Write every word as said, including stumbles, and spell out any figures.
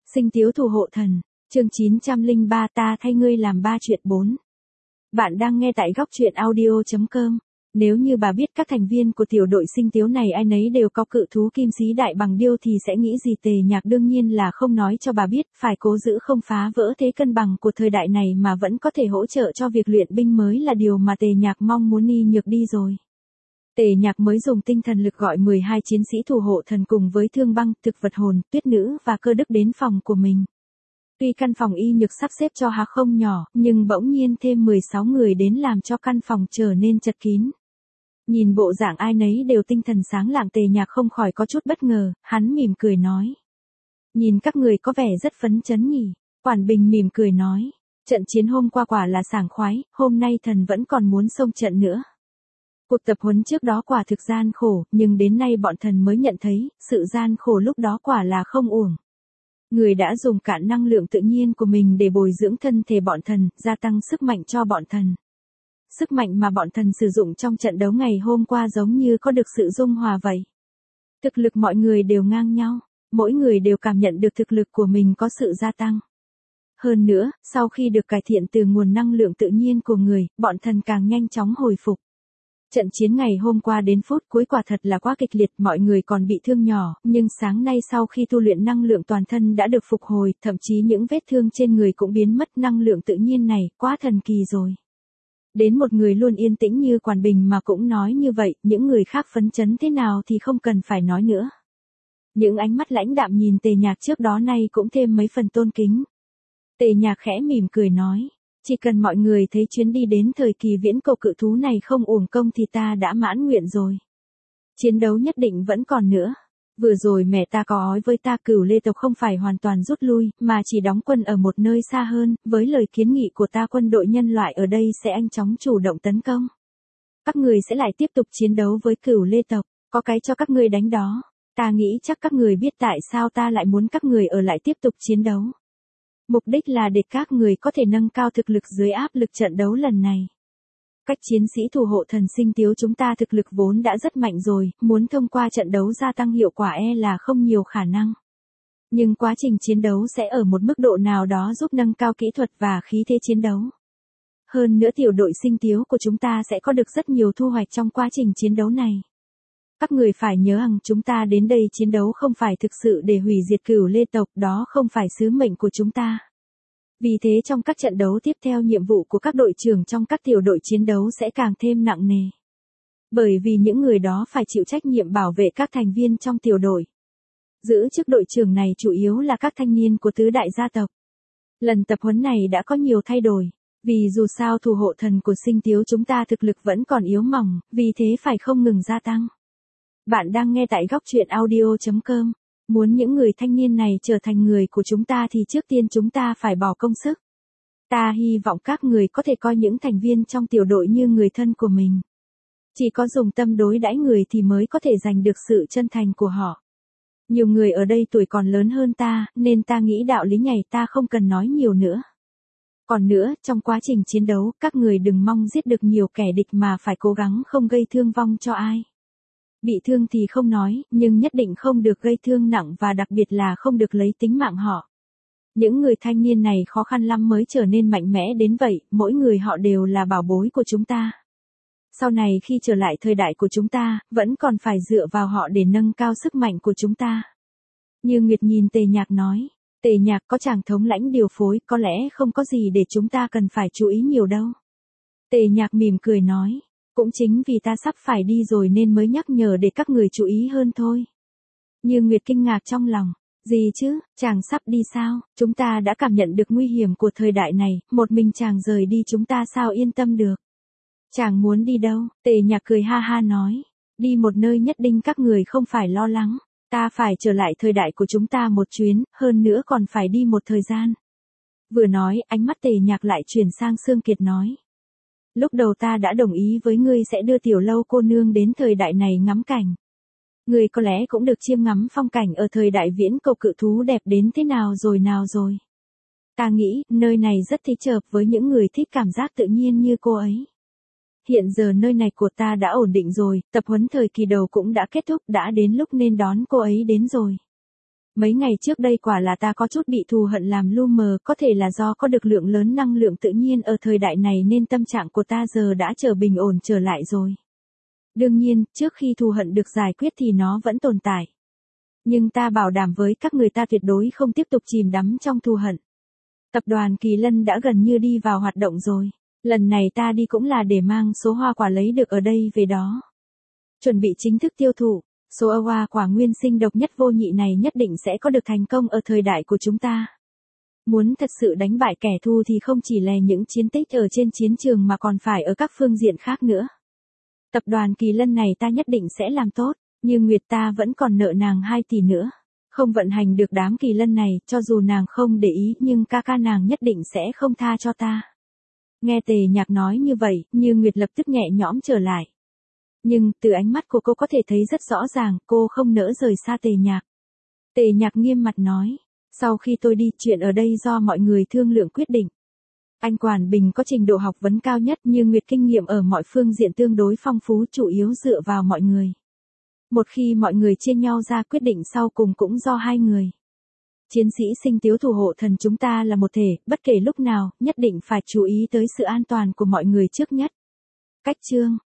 Sinh Tiếu Thủ Hộ Thần, chương chín trăm lẻ ba ta thay ngươi làm ba chuyện bốn. Bạn đang nghe tại góc truyện audio chấm com. Nếu như bà biết các thành viên của tiểu đội Sinh Tiếu này ai nấy đều có cự thú kim sĩ đại bằng điêu thì sẽ nghĩ gì? Tề Nhạc đương nhiên là không nói cho bà biết, phải cố giữ không phá vỡ thế cân bằng của thời đại này mà vẫn có thể hỗ trợ cho việc luyện binh mới là điều mà Tề Nhạc mong muốn. Ni Nhược đi rồi. Tề Nhạc mới dùng tinh thần lực gọi mười hai chiến sĩ thủ hộ thần cùng với Thương Băng, Thực Vật Hồn, Tuyết Nữ và Cơ Đức đến phòng của mình. Tuy căn phòng Y Nhược sắp xếp cho há không nhỏ, nhưng bỗng nhiên thêm mười sáu người đến làm cho căn phòng trở nên chật kín. Nhìn bộ dạng ai nấy đều tinh thần sáng lạng, Tề Nhạc không khỏi có chút bất ngờ, hắn mỉm cười nói. Nhìn các người có vẻ rất phấn chấn nhỉ? Quản Bình mỉm cười nói. Trận chiến hôm qua quả là sảng khoái, hôm nay thần vẫn còn muốn xông trận nữa. Cuộc tập huấn trước đó quả thực gian khổ, nhưng đến nay bọn thần mới nhận thấy, sự gian khổ lúc đó quả là không uổng. Người đã dùng cả năng lượng tự nhiên của mình để bồi dưỡng thân thể bọn thần, gia tăng sức mạnh cho bọn thần. Sức mạnh mà bọn thần sử dụng trong trận đấu ngày hôm qua giống như có được sự dung hòa vậy. Thực lực mọi người đều ngang nhau, mỗi người đều cảm nhận được thực lực của mình có sự gia tăng. Hơn nữa, sau khi được cải thiện từ nguồn năng lượng tự nhiên của người, bọn thần càng nhanh chóng hồi phục. Trận chiến ngày hôm qua đến phút cuối quả thật là quá kịch liệt, mọi người còn bị thương nhỏ, nhưng sáng nay sau khi tu luyện năng lượng toàn thân đã được phục hồi, thậm chí những vết thương trên người cũng biến mất. Năng lượng tự nhiên này, quá thần kỳ rồi. Đến một người luôn yên tĩnh như Quản Bình mà cũng nói như vậy, những người khác phấn chấn thế nào thì không cần phải nói nữa. Những ánh mắt lãnh đạm nhìn Tề Nhạc trước đó nay cũng thêm mấy phần tôn kính. Tề Nhạc khẽ mỉm cười nói. Chỉ cần mọi người thấy chuyến đi đến thời kỳ viễn cổ cự thú này không uổng công thì ta đã mãn nguyện rồi. Chiến đấu nhất định vẫn còn nữa. Vừa rồi mẹ ta có nói với ta Cửu Lê tộc không phải hoàn toàn rút lui, mà chỉ đóng quân ở một nơi xa hơn, với lời kiến nghị của ta quân đội nhân loại ở đây sẽ nhanh chóng chủ động tấn công. Các người sẽ lại tiếp tục chiến đấu với Cửu Lê tộc, có cái cho các người đánh đó. Ta nghĩ chắc các người biết tại sao ta lại muốn các người ở lại tiếp tục chiến đấu. Mục đích là để các người có thể nâng cao thực lực dưới áp lực trận đấu lần này. Cách chiến sĩ thủ hộ thần Sinh Tiếu chúng ta thực lực vốn đã rất mạnh rồi, muốn thông qua trận đấu gia tăng hiệu quả e là không nhiều khả năng. Nhưng quá trình chiến đấu sẽ ở một mức độ nào đó giúp nâng cao kỹ thuật và khí thế chiến đấu. Hơn nữa tiểu đội Sinh Tiếu của chúng ta sẽ có được rất nhiều thu hoạch trong quá trình chiến đấu này. Các người phải nhớ rằng chúng ta đến đây chiến đấu không phải thực sự để hủy diệt Cửu Lê tộc, đó không phải sứ mệnh của chúng ta. Vì thế trong các trận đấu tiếp theo nhiệm vụ của các đội trưởng trong các tiểu đội chiến đấu sẽ càng thêm nặng nề. Bởi vì những người đó phải chịu trách nhiệm bảo vệ các thành viên trong tiểu đội. Giữ chức đội trưởng này chủ yếu là các thanh niên của tứ đại gia tộc. Lần tập huấn này đã có nhiều thay đổi. Vì dù sao thủ hộ thần của Sinh Tiếu chúng ta thực lực vẫn còn yếu mỏng, vì thế phải không ngừng gia tăng. Bạn đang nghe tại góc truyện audio chấm com. Muốn những người thanh niên này trở thành người của chúng ta thì trước tiên chúng ta phải bỏ công sức. Ta hy vọng các người có thể coi những thành viên trong tiểu đội như người thân của mình. Chỉ có dùng tâm đối đãi người thì mới có thể giành được sự chân thành của họ. Nhiều người ở đây tuổi còn lớn hơn ta, nên ta nghĩ đạo lý này ta không cần nói nhiều nữa. Còn nữa, trong quá trình chiến đấu, các người đừng mong giết được nhiều kẻ địch mà phải cố gắng không gây thương vong cho ai. Bị thương thì không nói, nhưng nhất định không được gây thương nặng và đặc biệt là không được lấy tính mạng họ. Những người thanh niên này khó khăn lắm mới trở nên mạnh mẽ đến vậy, mỗi người họ đều là bảo bối của chúng ta. Sau này khi trở lại thời đại của chúng ta, vẫn còn phải dựa vào họ để nâng cao sức mạnh của chúng ta. Như Nguyệt nhìn Tề Nhạc nói, Tề Nhạc có chàng thống lãnh điều phối, có lẽ không có gì để chúng ta cần phải chú ý nhiều đâu. Tề Nhạc mỉm cười nói. Cũng chính vì ta sắp phải đi rồi nên mới nhắc nhở để các người chú ý hơn thôi. Như Nguyệt kinh ngạc trong lòng. Gì chứ, chàng sắp đi sao? Chúng ta đã cảm nhận được nguy hiểm của thời đại này, một mình chàng rời đi chúng ta sao yên tâm được? Chàng muốn đi đâu? Tề Nhạc cười ha ha nói. Đi một nơi nhất định các người không phải lo lắng. Ta phải trở lại thời đại của chúng ta một chuyến, hơn nữa còn phải đi một thời gian. Vừa nói, ánh mắt Tề Nhạc lại chuyển sang Sương Kiệt nói. Lúc đầu ta đã đồng ý với ngươi sẽ đưa Tiểu Lâu cô nương đến thời đại này ngắm cảnh. Ngươi có lẽ cũng được chiêm ngắm phong cảnh ở thời đại viễn cổ cự thú đẹp đến thế nào rồi nào rồi. Ta nghĩ, nơi này rất thích hợp với những người thích cảm giác tự nhiên như cô ấy. Hiện giờ nơi này của ta đã ổn định rồi, tập huấn thời kỳ đầu cũng đã kết thúc, đã đến lúc nên đón cô ấy đến rồi. Mấy ngày trước đây quả là ta có chút bị thù hận làm lu mờ, có thể là do có được lượng lớn năng lượng tự nhiên ở thời đại này nên tâm trạng của ta giờ đã trở bình ổn trở lại rồi. Đương nhiên, trước khi thù hận được giải quyết thì nó vẫn tồn tại. Nhưng ta bảo đảm với các người ta tuyệt đối không tiếp tục chìm đắm trong thù hận. Tập đoàn Kỳ Lân đã gần như đi vào hoạt động rồi. Lần này ta đi cũng là để mang số hoa quả lấy được ở đây về đó. Chuẩn bị chính thức tiêu thụ. Số hoa quả nguyên sinh độc nhất vô nhị này nhất định sẽ có được thành công ở thời đại của chúng ta. Muốn thật sự đánh bại kẻ thù thì không chỉ là những chiến tích ở trên chiến trường mà còn phải ở các phương diện khác nữa. Tập đoàn Kỳ Lân này ta nhất định sẽ làm tốt, nhưng Nguyệt ta vẫn còn nợ nàng hai tỷ nữa. Không vận hành được đám Kỳ Lân này, cho dù nàng không để ý nhưng ca ca nàng nhất định sẽ không tha cho ta. Nghe Tề Nhạc nói như vậy, Như Nguyệt lập tức nhẹ nhõm trở lại. Nhưng, từ ánh mắt của cô có thể thấy rất rõ ràng, cô không nỡ rời xa Tề Nhạc. Tề Nhạc nghiêm mặt nói, sau khi tôi đi, chuyện ở đây do mọi người thương lượng quyết định. Anh Quản Bình có trình độ học vấn cao nhất, Như Nguyệt kinh nghiệm ở mọi phương diện tương đối phong phú, chủ yếu dựa vào mọi người. Một khi mọi người chia nhau ra, quyết định sau cùng cũng do hai người. Chiến sĩ Sinh Tiếu thủ hộ thần chúng ta là một thể, bất kể lúc nào, nhất định phải chú ý tới sự an toàn của mọi người trước nhất. Cách chương